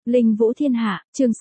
Linh Vũ Thiên Hạ, chương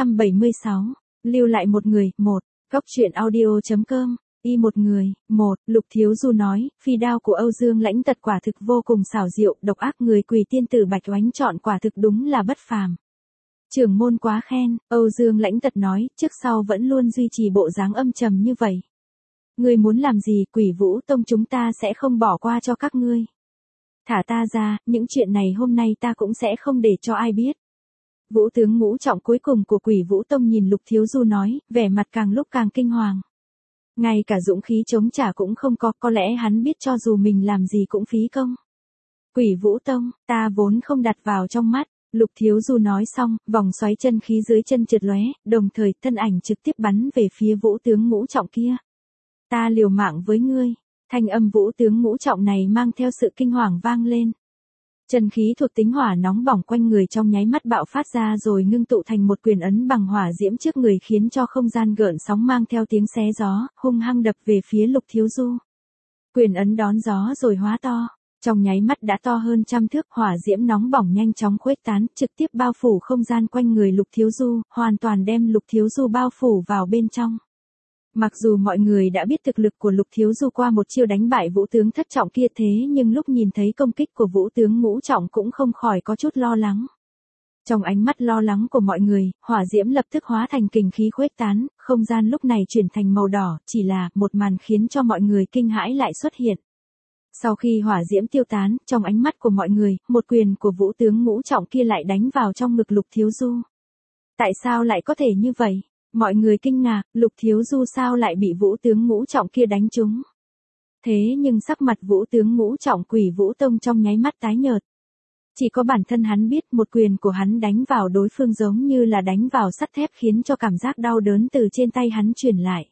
676. Lưu lại một người, một. Góc truyện audio.com. Y một người, một. Lục Thiếu Du nói, phi đao của Âu Dương Lãnh Tật quả thực vô cùng xảo diệu, độc ác người Quỷ tiên tử Bạch Oánh chọn quả thực đúng là bất phàm. Trưởng môn quá khen, Âu Dương Lãnh Tật nói, trước sau vẫn luôn duy trì bộ dáng âm trầm như vậy. Ngươi muốn làm gì, Quỷ Vũ Tông chúng ta sẽ không bỏ qua cho các ngươi. Thả ta ra, những chuyện này hôm nay ta cũng sẽ không để cho ai biết. Vũ tướng ngũ trọng cuối cùng của Quỷ Vũ Tông nhìn Lục Thiếu Du nói, vẻ mặt càng lúc càng kinh hoàng. Ngay cả dũng khí chống trả cũng không có lẽ hắn biết cho dù mình làm gì cũng phí công. Quỷ Vũ Tông, ta vốn không đặt vào trong mắt. Lục Thiếu Du nói xong, vòng xoáy chân khí dưới chân trượt lóe, đồng thời thân ảnh trực tiếp bắn về phía Vũ tướng ngũ trọng kia. Ta liều mạng với ngươi. Thanh âm Vũ tướng ngũ trọng này mang theo sự kinh hoàng vang lên. Chân khí thuộc tính hỏa nóng bỏng quanh người trong nháy mắt bạo phát ra rồi ngưng tụ thành một quyền ấn bằng hỏa diễm trước người khiến cho không gian gợn sóng mang theo tiếng xé gió, hung hăng đập về phía Lục Thiếu Du. Quyền ấn đón gió rồi hóa to, trong nháy mắt đã to hơn 100 thước, hỏa diễm nóng bỏng nhanh chóng khuếch tán, trực tiếp bao phủ không gian quanh người Lục Thiếu Du, hoàn toàn đem Lục Thiếu Du bao phủ vào bên trong. Mặc dù mọi người đã biết thực lực của Lục Thiếu Du qua một chiêu đánh bại Vũ tướng thất trọng kia thế nhưng lúc nhìn thấy công kích của Vũ tướng ngũ trọng cũng không khỏi có chút lo lắng. Trong ánh mắt lo lắng của mọi người, hỏa diễm lập tức hóa thành kình khí khuếch tán, không gian lúc này chuyển thành màu đỏ, chỉ là một màn khiến cho mọi người kinh hãi lại xuất hiện. Sau khi hỏa diễm tiêu tán, trong ánh mắt của mọi người, một quyền của Vũ tướng ngũ trọng kia lại đánh vào trong ngực Lục Thiếu Du. Tại sao lại có thể như vậy? Mọi người kinh ngạc, Lục Thiếu Du sao lại bị Vũ tướng ngũ trọng kia đánh trúng. Thế nhưng sắc mặt Vũ tướng ngũ trọng Quỷ Vũ Tông trong nháy mắt tái nhợt. Chỉ có bản thân hắn biết một quyền của hắn đánh vào đối phương giống như là đánh vào sắt thép khiến cho cảm giác đau đớn từ trên tay hắn truyền lại.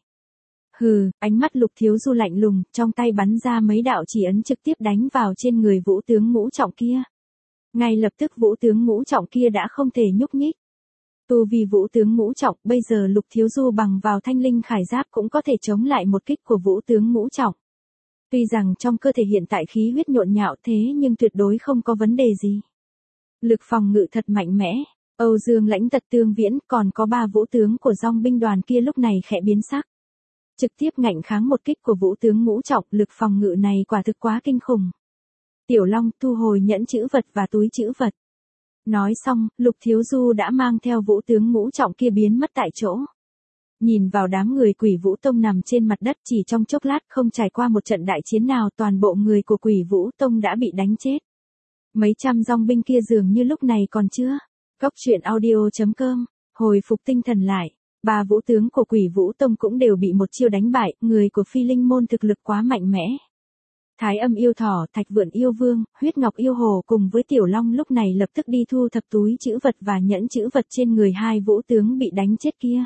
Hừ, ánh mắt Lục Thiếu Du lạnh lùng, trong tay bắn ra mấy đạo chỉ ấn trực tiếp đánh vào trên người Vũ tướng ngũ trọng kia. Ngay lập tức Vũ tướng ngũ trọng kia đã không thể nhúc nhích. Tu vì Vũ tướng ngũ trọng, bây giờ Lục Thiếu Du bằng vào thanh linh khải giáp cũng có thể chống lại một kích của Vũ tướng ngũ trọng. Tuy rằng trong cơ thể hiện tại khí huyết nhộn nhạo thế nhưng tuyệt đối không có vấn đề gì. Lực phòng ngự thật mạnh mẽ, Âu Dương Lãnh Tật Tương Viễn còn có 3 vũ tướng của dòng binh đoàn kia lúc này khẽ biến sắc. Trực tiếp ngạnh kháng một kích của Vũ tướng ngũ trọng, lực phòng ngự này quả thực quá kinh khủng. Tiểu Long thu hồi nhẫn chữ vật và túi chữ vật. Nói xong, Lục Thiếu Du đã mang theo Vũ tướng ngũ trọng kia biến mất tại chỗ. Nhìn vào đám người Quỷ Vũ Tông nằm trên mặt đất chỉ trong chốc lát không trải qua một trận đại chiến nào toàn bộ người của Quỷ Vũ Tông đã bị đánh chết. Mấy trăm dòng binh kia dường như lúc này còn chưa. Góc truyện audio.com, hồi phục tinh thần lại. 3 vũ tướng của Quỷ Vũ Tông cũng đều bị một chiêu đánh bại, người của Phi Linh môn thực lực quá mạnh mẽ. Thái Âm yêu thỏ, Thạch Vượn yêu vương, Huyết Ngọc yêu hồ cùng với Tiểu Long lúc này lập tức đi thu thập túi chữ vật và nhẫn chữ vật trên người 2 vũ tướng bị đánh chết kia.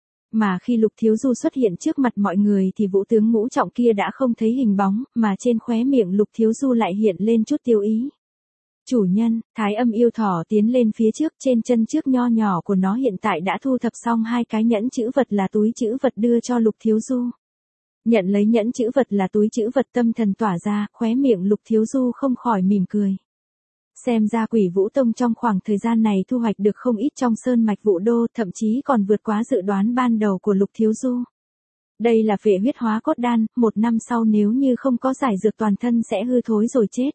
Mà khi Lục Thiếu Du xuất hiện trước mặt mọi người thì vũ tướng ngũ trọng kia đã không thấy hình bóng, mà trên khóe miệng Lục Thiếu Du lại hiện lên chút tiêu ý. Chủ nhân, Thái Âm yêu thỏ tiến lên phía trước, trên chân trước nho nhỏ của nó hiện tại đã thu thập xong 2 cái nhẫn chữ vật là túi chữ vật đưa cho Lục Thiếu Du. Nhận lấy nhẫn chữ vật là túi chữ vật tâm thần tỏa ra, khóe miệng Lục Thiếu Du không khỏi mỉm cười. Xem ra Quỷ Vũ Tông trong khoảng thời gian này thu hoạch được không ít trong sơn mạch Vũ Đô, thậm chí còn vượt quá dự đoán ban đầu của Lục Thiếu Du. Đây là phệ huyết hóa cốt đan, 1 năm sau nếu như không có giải dược toàn thân sẽ hư thối rồi chết.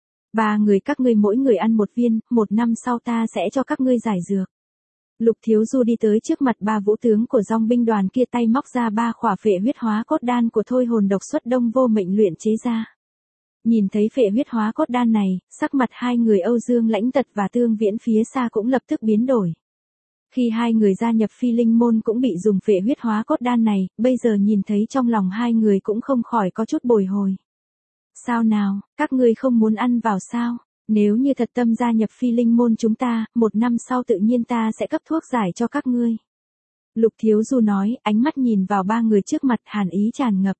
3 người các ngươi mỗi người ăn 1 viên, 1 năm sau ta sẽ cho các ngươi giải dược. Lục Thiếu Du đi tới trước mặt 3 vũ tướng của dòng binh đoàn kia, tay móc ra 3 khỏa phệ huyết hóa cốt đan của Thôi Hồn Độc Xuất Đông Vô Mệnh luyện chế ra. Nhìn thấy phệ huyết hóa cốt đan này, sắc mặt 2 người Âu Dương Lãnh Tật và Tương Viễn phía xa cũng lập tức biến đổi. Khi 2 người gia nhập Phi Linh môn cũng bị dùng phệ huyết hóa cốt đan này, bây giờ nhìn thấy trong lòng 2 người cũng không khỏi có chút bồi hồi. Sao nào, các ngươi không muốn ăn vào sao? Nếu như thật tâm gia nhập Phi Linh môn chúng ta, 1 năm sau tự nhiên ta sẽ cấp thuốc giải cho các ngươi. Lục Thiếu Du nói, ánh mắt nhìn vào 3 người trước mặt hàn ý tràn ngập.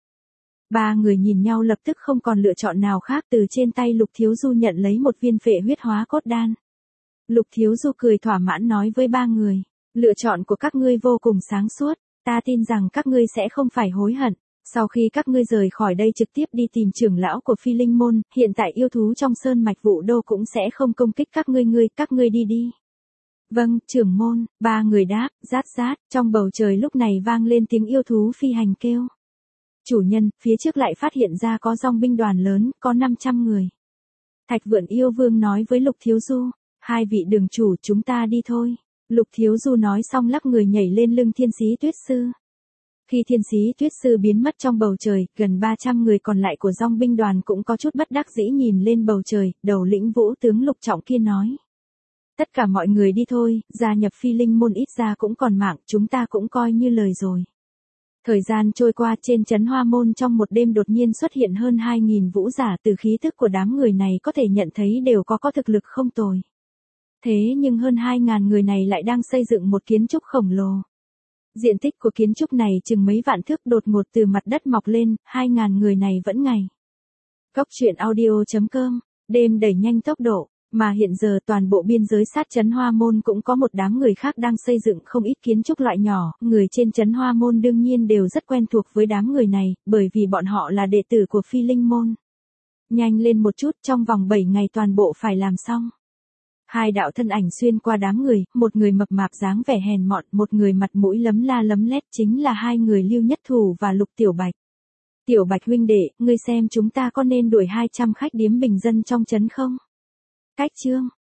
3 người nhìn nhau lập tức không còn lựa chọn nào khác, từ trên tay Lục Thiếu Du nhận lấy một viên phệ huyết hóa cốt đan. Lục Thiếu Du cười thỏa mãn nói với 3 người, lựa chọn của các ngươi vô cùng sáng suốt, ta tin rằng các ngươi sẽ không phải hối hận. Sau khi các ngươi rời khỏi đây trực tiếp đi tìm trưởng lão của Phi Linh môn, hiện tại yêu thú trong sơn mạch Vũ Đô cũng sẽ không công kích các ngươi đi đi. Vâng, trưởng môn, ba người đáp, rát rát, trong bầu trời lúc này vang lên tiếng yêu thú phi hành kêu. Chủ nhân, phía trước lại phát hiện ra có dòng binh đoàn lớn, có 500 người. Thạch Vượn yêu vương nói với Lục Thiếu Du, hai vị đường chủ chúng ta đi thôi. Lục Thiếu Du nói xong lắc người nhảy lên lưng Thiên Sĩ Tuyết Sư. Khi Thiên Sĩ Tuyết Sư biến mất trong bầu trời, gần 300 người còn lại của dòng binh đoàn cũng có chút bất đắc dĩ nhìn lên bầu trời, đầu lĩnh Vũ tướng Lục Trọng kia nói. Tất cả mọi người đi thôi, gia nhập Phi Linh môn ít ra cũng còn mạng, chúng ta cũng coi như lời rồi. Thời gian trôi qua trên trấn Hoa Môn trong một đêm đột nhiên xuất hiện hơn 2.000 vũ giả, từ khí thức của đám người này có thể nhận thấy đều có thực lực không tồi. Thế nhưng hơn 2.000 người này lại đang xây dựng một kiến trúc khổng lồ. Diện tích của kiến trúc này chừng mấy vạn thước đột ngột từ mặt đất mọc lên, 2.000 người này vẫn ngày. Góc truyện audio.com, đêm đẩy nhanh tốc độ. Mà hiện giờ toàn bộ biên giới sát trấn Hoa Môn cũng có một đám người khác đang xây dựng không ít kiến trúc loại nhỏ, người trên trấn Hoa Môn đương nhiên đều rất quen thuộc với đám người này, bởi vì bọn họ là đệ tử của Phi Linh môn. Nhanh lên một chút, trong vòng 7 ngày toàn bộ phải làm xong. Hai đạo thân ảnh xuyên qua đám người, một người mập mạp dáng vẻ hèn mọn, một người mặt mũi lấm la lấm lét, chính là hai người Lưu Nhất Thủ và Lục Tiểu Bạch. Tiểu Bạch huynh đệ, ngươi xem chúng ta có nên đuổi 200 khách điếm bình dân trong trấn không? Cách chương